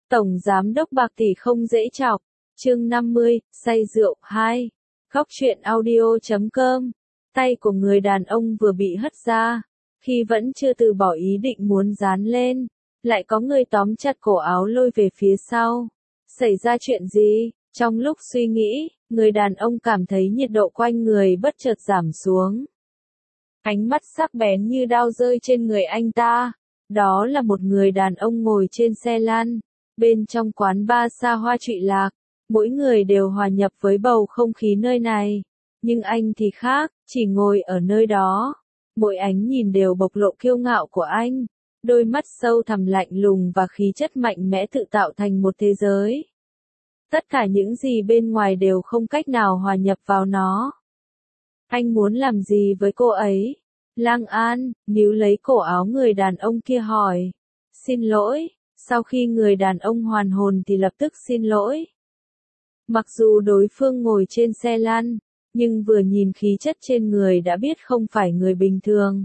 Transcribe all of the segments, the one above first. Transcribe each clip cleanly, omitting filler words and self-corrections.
Tổng giám đốc bạc tỷ không dễ chọc. Chương 50, say rượu 2. Góc truyện audio.com. Tay của người đàn ông vừa bị hất ra, khi vẫn chưa từ bỏ ý định muốn dán lên, lại có người tóm chặt cổ áo lôi về phía sau. Xảy ra chuyện gì? Trong lúc suy nghĩ, người đàn ông cảm thấy nhiệt độ quanh người bất chợt giảm xuống. Ánh mắt sắc bén như đao rơi trên người anh ta. Đó là một người đàn ông ngồi trên xe lăn, bên trong quán bar xa hoa trụy lạc. Mỗi người đều hòa nhập với bầu không khí nơi này. Nhưng anh thì khác, chỉ ngồi ở nơi đó. Mỗi ánh nhìn đều bộc lộ kiêu ngạo của anh. Đôi mắt sâu thẳm lạnh lùng và khí chất mạnh mẽ tự tạo thành một thế giới. Tất cả những gì bên ngoài đều không cách nào hòa nhập vào nó. Anh muốn làm gì với cô ấy? Lang An, níu lấy cổ áo người đàn ông kia hỏi. Xin lỗi, sau khi người đàn ông hoàn hồn thì lập tức xin lỗi. Mặc dù đối phương ngồi trên xe lăn, nhưng vừa nhìn khí chất trên người đã biết không phải người bình thường.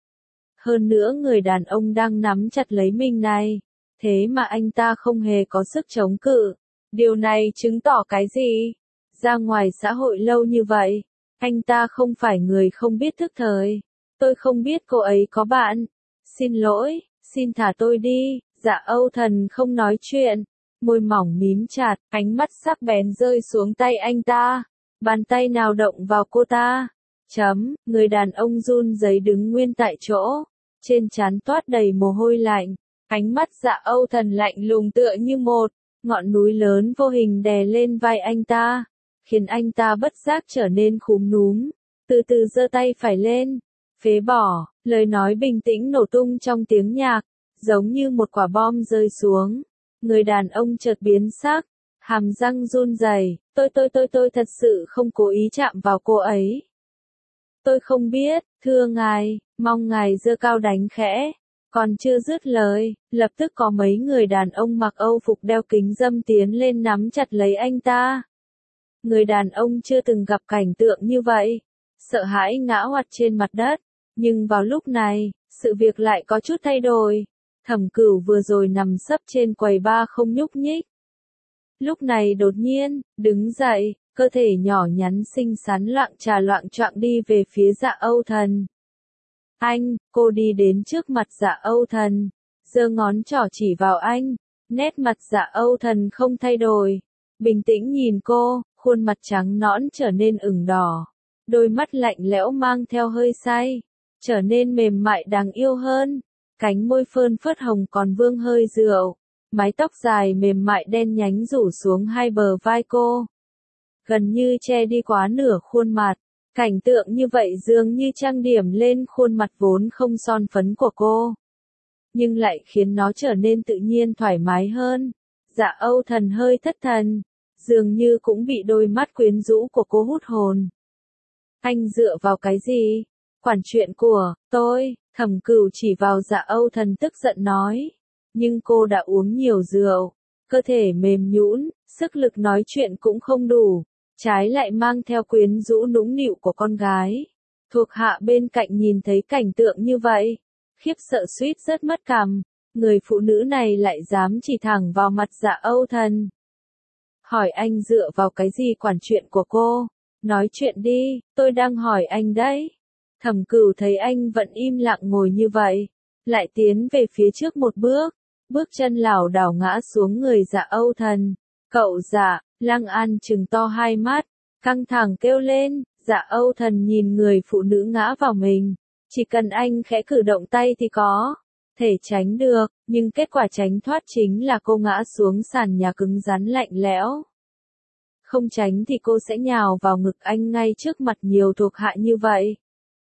Hơn nữa người đàn ông đang nắm chặt lấy mình này, thế mà anh ta không hề có sức chống cự. Điều này chứng tỏ cái gì? Ra ngoài xã hội lâu như vậy, anh ta không phải người không biết thức thời. Tôi không biết cô ấy có bạn. Xin lỗi, xin thả tôi đi. Dạ Âu Thần không nói chuyện. Môi mỏng mím chặt, ánh mắt sắc bén rơi xuống tay anh ta. Bàn tay nào động vào cô ta. Người đàn ông run rẩy đứng nguyên tại chỗ. Trên trán toát đầy mồ hôi lạnh. Ánh mắt Dạ Âu Thần lạnh lùng tựa như một ngọn núi lớn vô hình đè lên vai anh ta, khiến anh ta bất giác trở nên cúm núm. Từ từ giơ tay phải lên. Phế bỏ, lời nói bình tĩnh nổ tung trong tiếng nhạc, giống như một quả bom rơi xuống. Người đàn ông chợt biến sắc, hàm răng run rẩy. Tôi thật sự không cố ý chạm vào cô ấy. Tôi không biết, thưa ngài, mong ngài giơ cao đánh khẽ. Còn chưa dứt lời, lập tức có mấy người đàn ông mặc Âu phục đeo kính râm tiến lên nắm chặt lấy anh ta. Người đàn ông chưa từng gặp cảnh tượng như vậy, sợ hãi ngã oặt trên mặt đất. Nhưng vào lúc này, sự việc lại có chút thay đổi. Thẩm Cửu vừa rồi nằm sấp trên quầy bar không nhúc nhích. Lúc này đột nhiên, đứng dậy, cơ thể nhỏ nhắn xinh xắn loạng choạng đi về phía Dạ Âu Thần. Anh, cô đi đến trước mặt Dạ Âu Thần, giơ ngón trỏ chỉ vào anh. Nét mặt Dạ Âu Thần không thay đổi, bình tĩnh nhìn cô, khuôn mặt trắng nõn trở nên ửng đỏ. Đôi mắt lạnh lẽo mang theo hơi say, trở nên mềm mại đáng yêu hơn. Cánh môi phơn phớt hồng còn vương hơi rượu. Mái tóc dài mềm mại đen nhánh rủ xuống hai bờ vai cô, gần như che đi quá nửa khuôn mặt. Cảnh tượng như vậy dường như trang điểm lên khuôn mặt vốn không son phấn của cô, nhưng lại khiến nó trở nên tự nhiên thoải mái hơn. Dạ Âu Thần hơi thất thần, dường như cũng bị đôi mắt quyến rũ của cô hút hồn. Anh dựa vào cái gì? Quản chuyện của tôi. Thẩm Cửu chỉ vào Dạ Âu Thần tức giận nói. Nhưng cô đã uống nhiều rượu, cơ thể mềm nhũn, sức lực nói chuyện cũng không đủ, trái lại mang theo quyến rũ nũng nịu của con gái. Thuộc hạ bên cạnh nhìn thấy cảnh tượng như vậy, khiếp sợ suýt rớt mất cằm. Người phụ nữ này lại dám chỉ thẳng vào mặt Dạ Âu Thần. Hỏi anh dựa vào cái gì quản chuyện của cô? Nói chuyện đi, tôi đang hỏi anh đấy. Thẩm Cửu thấy anh vẫn im lặng ngồi như vậy, lại tiến về phía trước một bước chân lảo đảo ngã xuống người Dạ Âu Thần. Cậu Dạ, Lang An trừng to hai mắt, căng thẳng kêu lên. Dạ Âu Thần nhìn người phụ nữ ngã vào mình, chỉ cần anh khẽ cử động tay thì có thể tránh được, nhưng kết quả tránh thoát chính là cô ngã xuống sàn nhà cứng rắn lạnh lẽo. Không tránh thì cô sẽ nhào vào ngực anh ngay trước mặt nhiều thuộc hạ như vậy.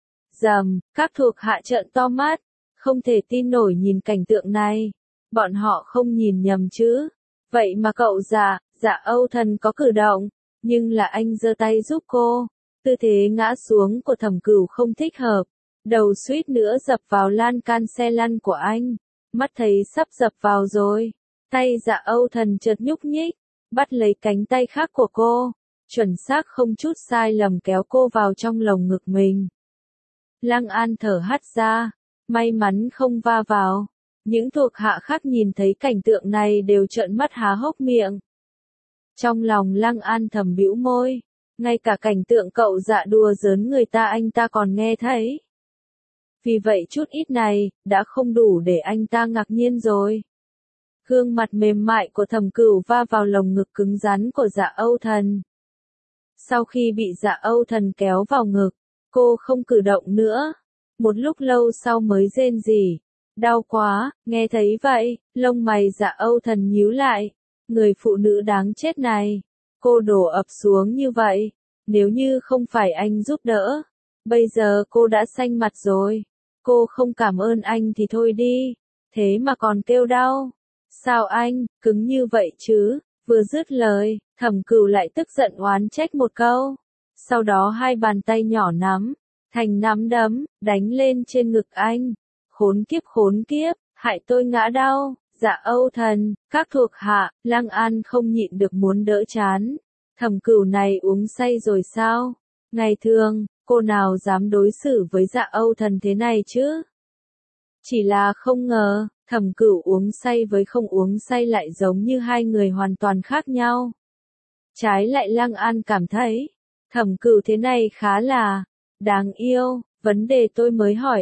Rầm, các thuộc hạ trợn to mắt, không thể tin nổi nhìn cảnh tượng này. Bọn họ không nhìn nhầm chứ? Vậy mà cậu Dạ Âu Thần có cử động, nhưng là anh giơ tay giúp cô. Tư thế ngã xuống của Thẩm Cửu không thích hợp, đầu suýt nữa dập vào lan can xe lăn của anh. Mắt thấy sắp dập vào rồi, tay Dạ Âu Thần chợt nhúc nhích, bắt lấy cánh tay khác của cô, chuẩn xác không chút sai lầm kéo cô vào trong lồng ngực mình. Lang An thở hắt ra, may mắn không va vào, Những thuộc hạ khác nhìn thấy cảnh tượng này đều trợn mắt há hốc miệng. Trong lòng Lăng An thầm bĩu môi, ngay cả cảnh tượng cậu Dạ đùa giỡn người ta anh ta còn nghe thấy. Vì vậy chút ít này, đã không đủ để anh ta ngạc nhiên rồi. Gương mặt mềm mại của Thẩm Cửu va vào lồng ngực cứng rắn của Dạ Âu Thần. Sau khi bị Dạ Âu Thần kéo vào ngực, cô không cử động nữa. Một lúc lâu sau mới rên rỉ. Đau quá, nghe thấy vậy, lông mày Dạ Âu Thần nhíu lại. Người phụ nữ đáng chết này. Cô đổ ập xuống như vậy. Nếu như không phải anh giúp đỡ. Bây giờ cô đã xanh mặt rồi. Cô không cảm ơn anh thì thôi đi. Thế mà còn kêu đau. Sao anh, cứng như vậy chứ? Vừa dứt lời, Thẩm Cửu lại tức giận oán trách một câu. Sau đó hai bàn tay nhỏ nắm, thành nắm đấm, đánh lên trên ngực anh. Khốn kiếp, hại tôi ngã đau. Dạ Âu Thần, các thuộc hạ, Lăng An không nhịn được muốn đỡ chán. Thẩm Cửu này uống say rồi sao? Ngày thường, cô nào dám đối xử với Dạ Âu Thần thế này chứ? Chỉ là không ngờ, Thẩm Cửu uống say với không uống say lại giống như hai người hoàn toàn khác nhau. Trái lại Lăng An cảm thấy, Thẩm Cửu thế này khá là đáng yêu, vấn đề tôi mới hỏi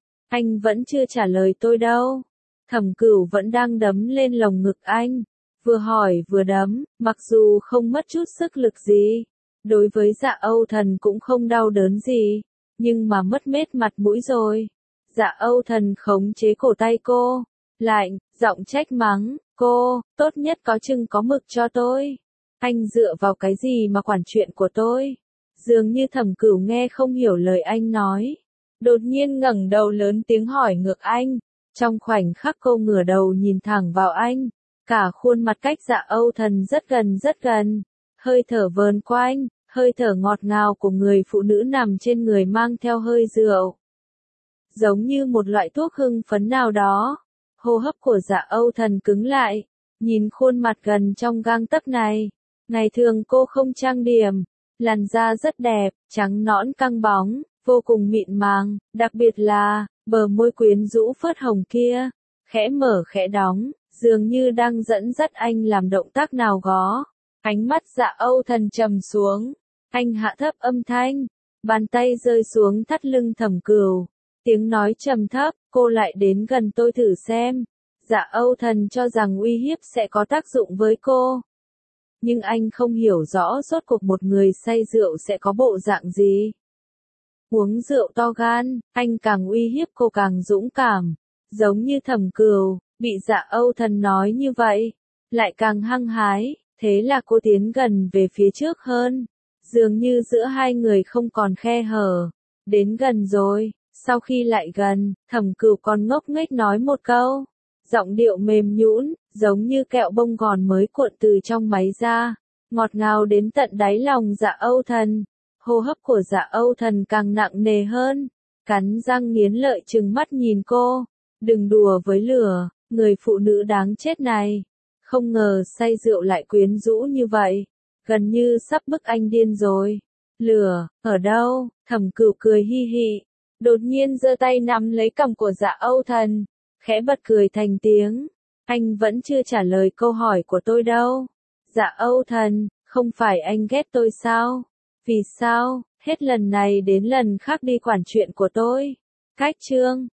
anh vẫn chưa trả lời tôi đâu. Thẩm Cửu vẫn đang đấm lên lồng ngực anh, vừa hỏi vừa đấm, mặc dù không mất chút sức lực gì, đối với Dạ Âu Thần cũng không đau đớn gì, nhưng mà mất mết mặt mũi rồi. Dạ Âu Thần khống chế cổ tay cô, lạnh, giọng trách mắng, cô, tốt nhất có chừng có mực cho tôi. Anh dựa vào cái gì mà quản chuyện của tôi? Dường như Thẩm Cửu nghe không hiểu lời anh nói. Đột nhiên ngẩng đầu lớn tiếng hỏi ngược anh. Trong khoảnh khắc cô ngửa đầu nhìn thẳng vào anh. Cả khuôn mặt cách Dạ Âu Thần rất gần. Hơi thở vờn quanh, hơi thở ngọt ngào của người phụ nữ nằm trên người mang theo hơi rượu. Giống như một loại thuốc hưng phấn nào đó. Hô hấp của Dạ Âu Thần cứng lại. Nhìn khuôn mặt gần trong gang tấc này. Ngày thường cô không trang điểm. Làn da rất đẹp, trắng nõn căng bóng, vô cùng mịn màng, đặc biệt là, bờ môi quyến rũ phớt hồng kia, khẽ mở khẽ đóng, dường như đang dẫn dắt anh làm động tác nào đó. Ánh mắt Dạ Âu Thần trầm xuống, anh hạ thấp âm thanh, bàn tay rơi xuống thắt lưng Thẩm Cửu, tiếng nói trầm thấp, cô lại đến gần tôi thử xem. Dạ Âu Thần cho rằng uy hiếp sẽ có tác dụng với cô. Nhưng anh không hiểu rõ rốt cuộc một người say rượu sẽ có bộ dạng gì. Uống rượu to gan, anh càng uy hiếp cô càng dũng cảm. Giống như Thẩm Cửu, bị Dạ Âu Thần nói như vậy, lại càng hăng hái, thế là cô tiến gần về phía trước hơn. Dường như giữa hai người không còn khe hở. Đến gần rồi, sau khi lại gần, Thẩm Cửu còn ngốc nghếch nói một câu. Giọng điệu mềm nhũn, giống như kẹo bông gòn mới cuộn từ trong máy ra, ngọt ngào đến tận đáy lòng Dạ Âu Thần. Hô hấp của Dạ Âu Thần càng nặng nề hơn, cắn răng nghiến lợi trừng mắt nhìn cô. Đừng đùa với lửa, người phụ nữ đáng chết này. Không ngờ say rượu lại quyến rũ như vậy, gần như sắp bức anh điên rồi. Lửa, ở đâu? Thẩm Cửu cười hi hi, đột nhiên giơ tay nắm lấy cằm của Dạ Âu Thần, khẽ bật cười thành tiếng. Anh vẫn chưa trả lời câu hỏi của tôi đâu. Dạ Âu Thần, không phải anh ghét tôi sao? Vì sao, hết lần này đến lần khác đi quản chuyện của tôi? Cách chương